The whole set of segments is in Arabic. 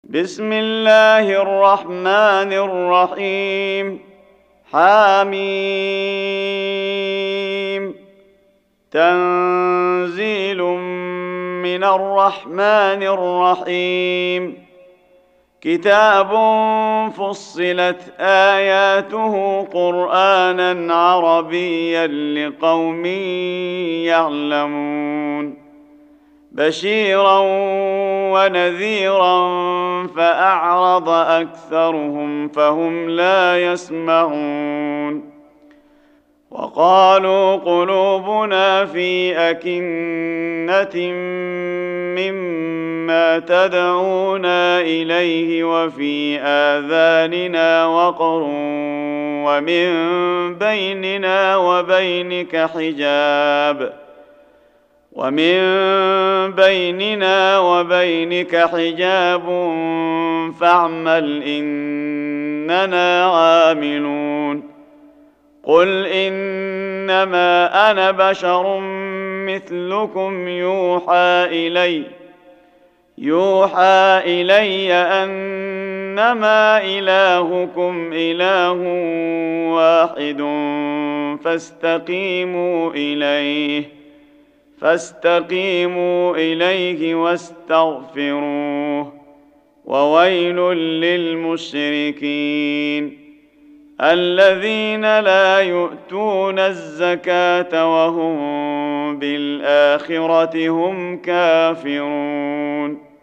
بسم الله الرحمن الرحيم. حميم. تنزيل من الرحمن الرحيم. كتاب فصلت آياته قرآنا عربيا لقوم يعلمون بشيرا ونذيرا فأعرض أكثرهم فهم لا يسمعون. وقالوا قلوبنا في أكنة مما تدعونا إليه وفي آذاننا وقر ومن بيننا وبينك حجاب فاعمل إننا عاملون. قل إنما أنا بشر مثلكم يوحى إلي أنما إلهكم إله واحد فاستقيموا إليه واستغفروه. وويل للمشركين الذين لا يؤتون الزكاة وهم بالآخرة هم كافرون.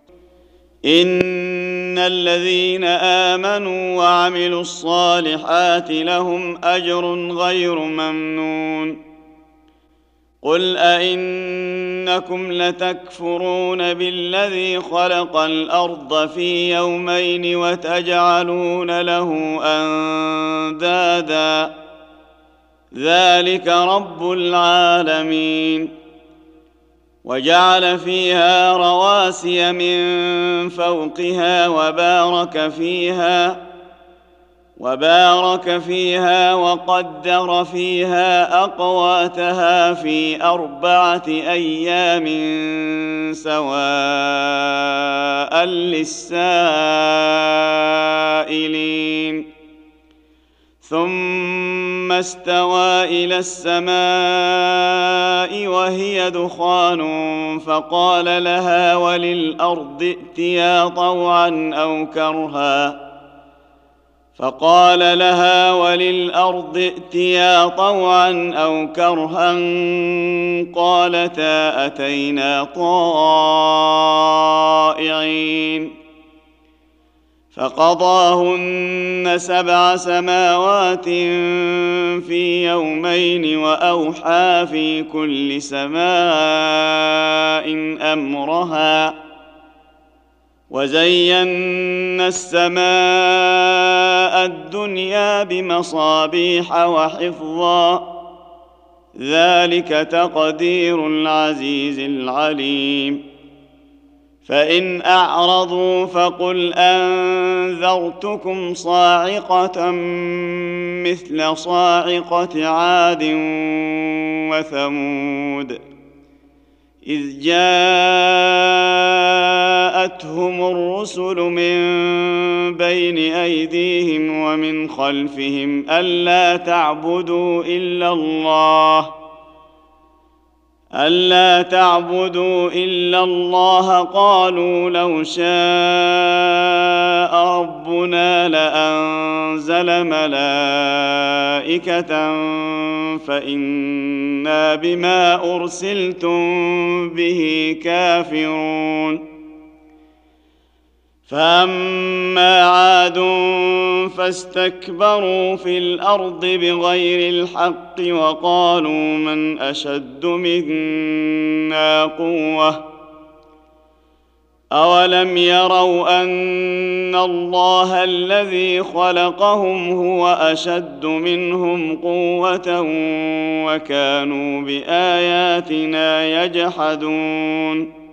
إن الذين آمنوا وعملوا الصالحات لهم أجر غير ممنون. قل أئنكم لتكفرون بالذي خلق الأرض في يومين وتجعلون له أندادا ذلك رب العالمين. وجعل فيها رواسي من فوقها وبارك فيها وقدر فيها أقواتها في 4 أيام سواء للسائلين. ثم استوى إلى السماء وهي دخان فقال لها وللأرض ائتيا طوعا أو كرها قالتا أتينا طائعين. فقضاهن 7 سماوات في يومين وأوحى في كل سماء أمرها وزينا السماء الدنيا بمصابيح وحفظا ذلك تقدير العزيز العليم. فإن أعرضوا فقل أنذرتكم صاعقة مثل صاعقة عاد وثمود إذ جاءتهم الرسل من بين أيديهم ومن خلفهم ألا تعبدوا إلا الله قالوا لو شاء ربنا لأنزل ملائكة فإنا بما أرسلتم به كافرون. فأما عاد فاستكبروا في الأرض بغير الحق وقالوا من أشد منا قوة أولم يروا أن الله الذي خلقهم هو أشد منهم قوة وكانوا بآياتنا يجحدون.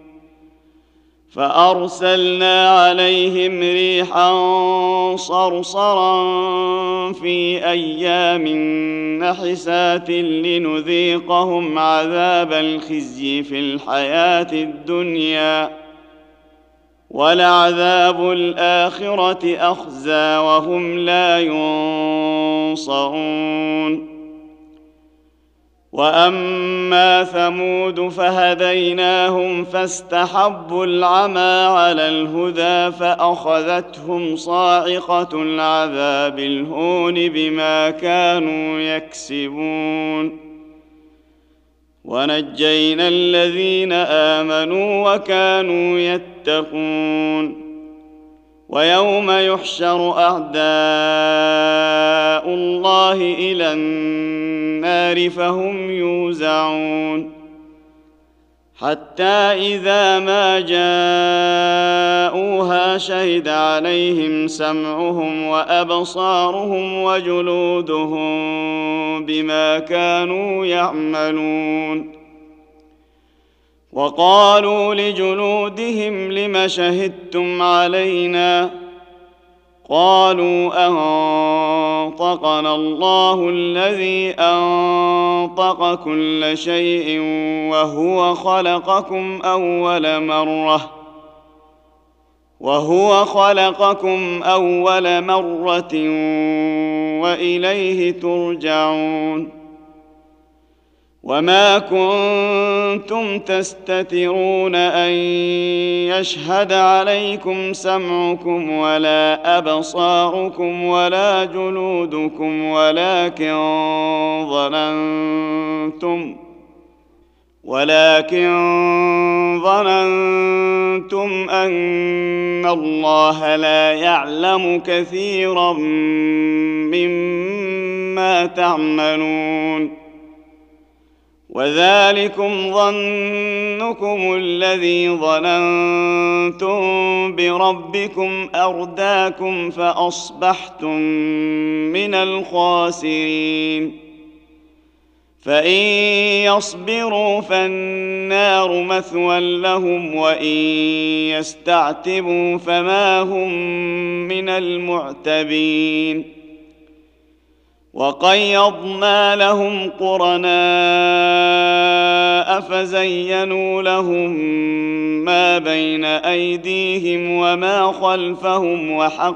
فأرسلنا عليهم ريحا صرصرا في أيام نحسات لنذيقهم عذاب الخزي في الحياة الدنيا ولعذاب الآخرة أخزى وهم لا ينصرون. وأما ثمود فهديناهم فاستحبوا العمى على الهدى فأخذتهم صاعقة العذاب الهون بما كانوا يكسبون. ونجينا الذين آمنوا وكانوا يتقون. ويوم يحشر أعداء الله إلى النار فهم يوزعون حتى إذا ما جاءوها شهد عليهم سمعهم وأبصارهم وجلودهم بما كانوا يعملون. وقالوا لجلودهم لم شهدتم علينا؟ قالوا أنطقنا الله الذي أنطق كل شيء وهو خلقكم أول مرة وإليه ترجعون. وما كنتم تستترون أن يشهد عليكم سمعكم ولا أبصاركم ولا جلودكم ولكن ظننتم أن الله لا يعلم كثيرا مما تعملون. وذلكم ظنكم الذي ظننتم بربكم أرداكم فأصبحتم من الخاسرين. فإن يصبروا فالنار مثوى لهم وإن يستعتبوا فما هم من المعتبين. وقيضنا لهم قرناء فزينوا لهم ما بين أيديهم وما خلفهم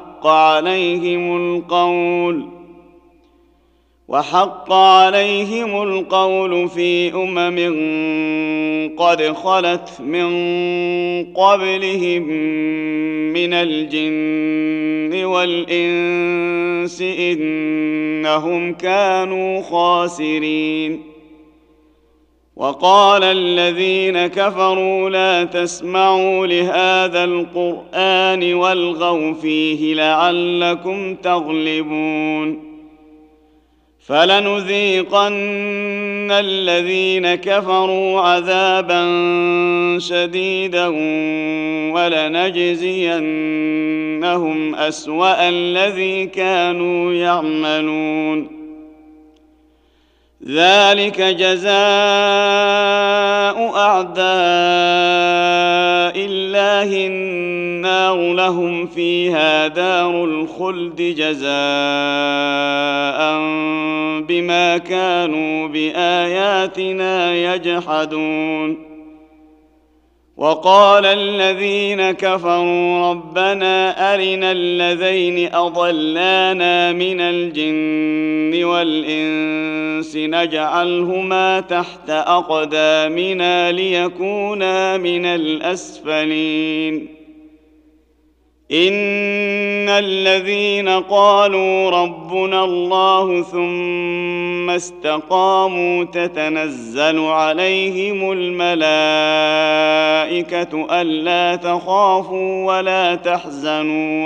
وحق عليهم القول في قد خلت من قبلهم من الجن والإنس إنهم كانوا خاسرين. وقال الذين كفروا لا تسمعوا لهذا القرآن والغوا فيه لعلكم تغلبون. فلنذيقن الذين كفروا عذابا شديدا ولنجزينهم أسوأ الذي كانوا يعملون. ذلك جزاء أعداء الله النار لهم فيها دار الخلد جزاء بما كانوا بآياتنا يجحدون. وقال الذين كفروا ربنا أرنا الذين أضلانا من الجن والإنس نجعلهما تحت أقدامنا ليكونا من الأسفلين. إن الذين قالوا ربنا الله ثم استقاموا تتنزل عليهم الملائكة ألا تخافوا ولا تحزنوا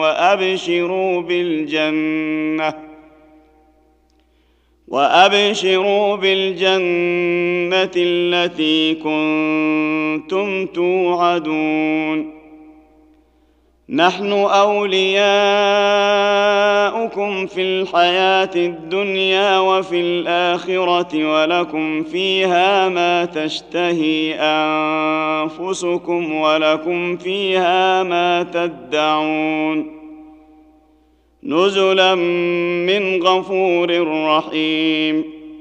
وأبشروا بالجنة التي كنتم توعدون. نحن أولياؤكم في الحياة الدنيا وفي الآخرة ولكم فيها ما تشتهي أنفسكم ولكم فيها ما تدعون. نزلا من غفور رحيم.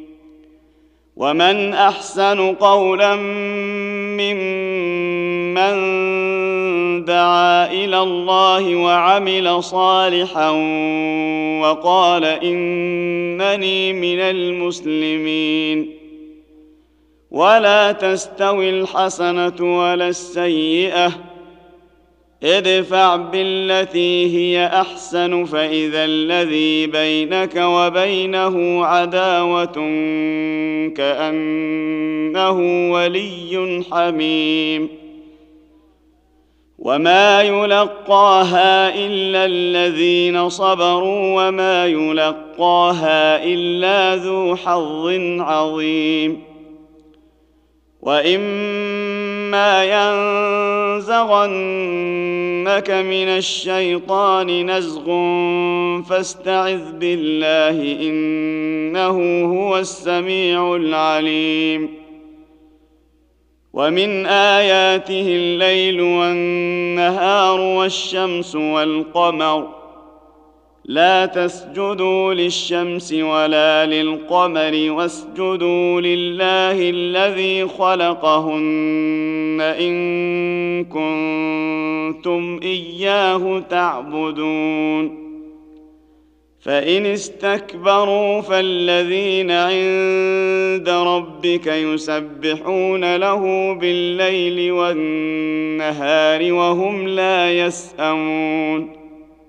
ومن أحسن قولا ممن دعا إلى الله وعمل صالحا وقال إنني من المسلمين. ولا تستوي الحسنة ولا السيئة، ادفع بالتي هي أحسن فإذا الذي بينك وبينه عداوة كأنه ولي حميم. وما يلقاها إلا الذين صبروا وما يلقاها إلا ذو حظ عظيم. وإما ينزغنك من الشيطان نزغ فاستعذ بالله إنه هو السميع العليم. ومن آياته الليل والنهار والشمس والقمر، لا تسجدوا للشمس ولا للقمر واسجدوا لله الذي خلقهن إن كنتم إياه تعبدون. فإن استكبروا فالذين عند ربك يسبحون له بالليل والنهار وهم لا يسأمون.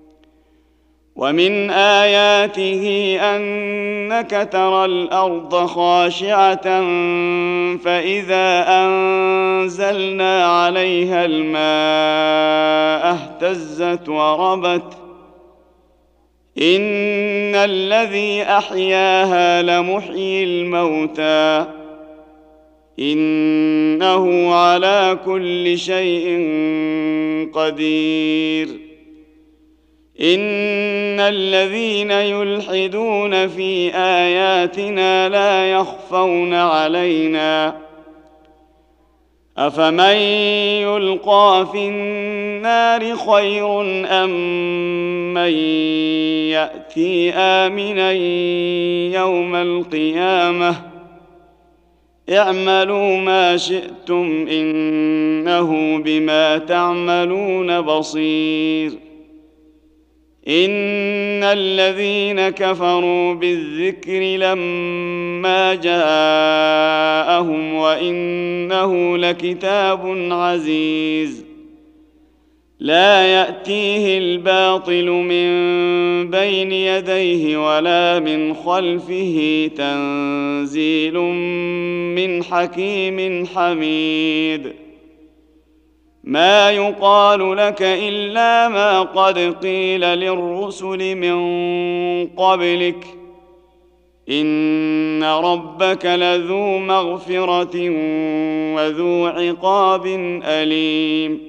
ومن آياته أنك ترى الأرض خاشعة فإذا أنزلنا عليها الماء اهتزت وربت إن الذي أحياها لمحيي الموتى إنه على كل شيء قدير. إن الذين يلحدون في آياتنا لا يخفون علينا أفمن يلقى في النار خير أم من يأتي آمنا يوم القيامة اعملوا ما شئتم إنه بما تعملون بصير. إن الذين كفروا بالذكر لما جاءهم وإنه لكتاب عزيز لا يأتيه الباطل من بين يديه ولا من خلفه تنزيل من حكيم حميد. ما يقال لك إلا ما قد قيل للرسل من قبلك إن ربك لذو مغفرة وذو عقاب أليم.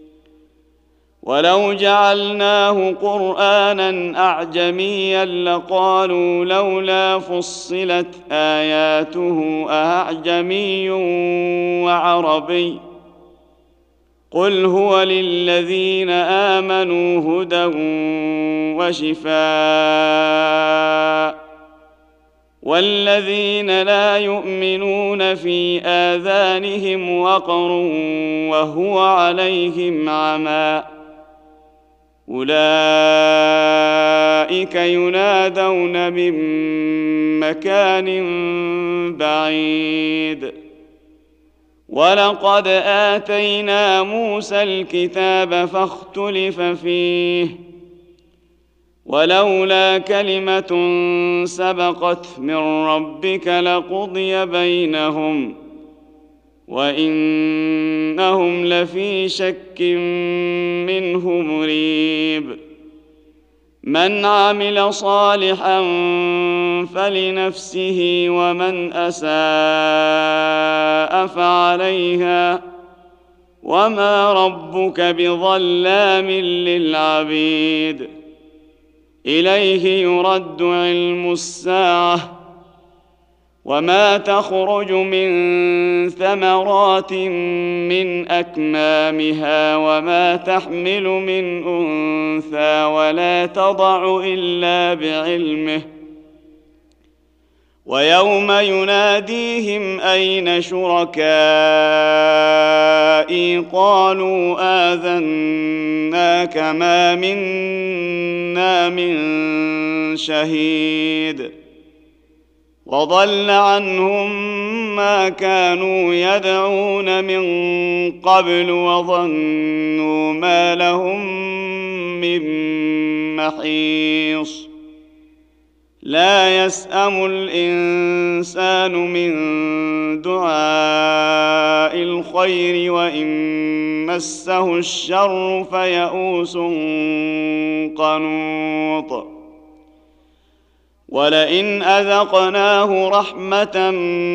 ولو جعلناه قرآنا أعجميا لقالوا لولا فصلت آياته أأعجمي وعربي قل هو للذين آمنوا هدى وشفاء والذين لا يؤمنون في آذانهم وقر وهو عليهم عمى أولئك ينادون من مكان بعيد. ولقد آتينا موسى الكتاب فاختلف فيه ولولا كلمة سبقت من ربك لقضي بينهم وإنهم لفي شك منه مريب. من عمل صالحا فلنفسه ومن أساء فعليها وما ربك بظلام للعبيد. إليه يرد علم الساعة وما تخرج من ثمرات من أكمامها وما تحمل من أنثى ولا تضع إلا بعلمه ويوم يناديهم أين شركائي قالوا آذناك ما منا من شهيد وضل عنهم ما كانوا يدعون من قبل وظنوا ما لهم من محيص لا يسأم الإنسان من دعاء الخير وإن مسه الشر فيئوس قنوط ولئن أذقناه رحمة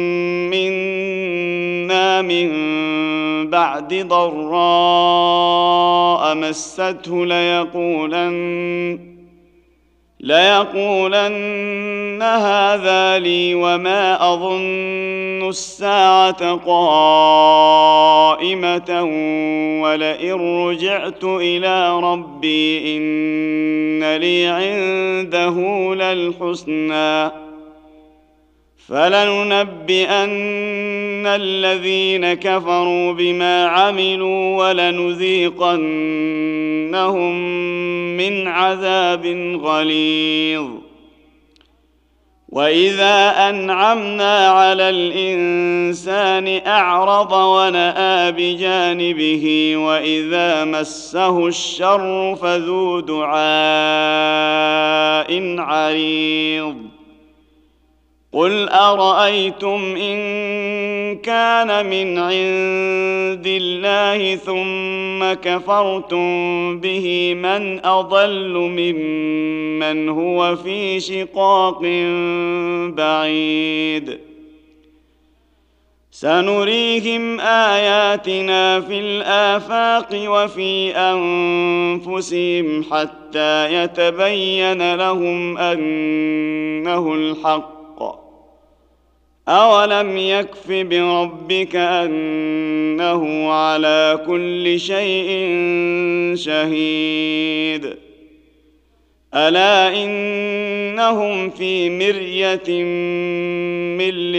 منا من بعد ضراء مسته ليقولن هذا لي وما أظن الساعة قائمة ولئن رجعت إلى ربي إن لي عنده للحسنى فلننبئن الذين كفروا بما عملوا ولنذيقنهم من عذاب غليظ وإذا أنعمنا على الإنسان أعرض ونأى بجانبه وإذا مسه الشر فذو دعاء عريض قل أرأيتم إن كان من عند الله ثم كفرتم به من أضل ممن هو في شقاق بعيد سنريهم آياتنا في الآفاق وفي أنفسهم حتى يتبين لهم أنه الحق أولم يكف بربك أنه على كل شيء شهيد ألا إنهم في مرية من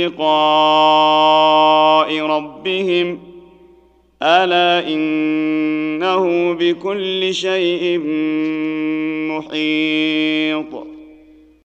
لقاء ربهم ألا إنه بكل شيء محيط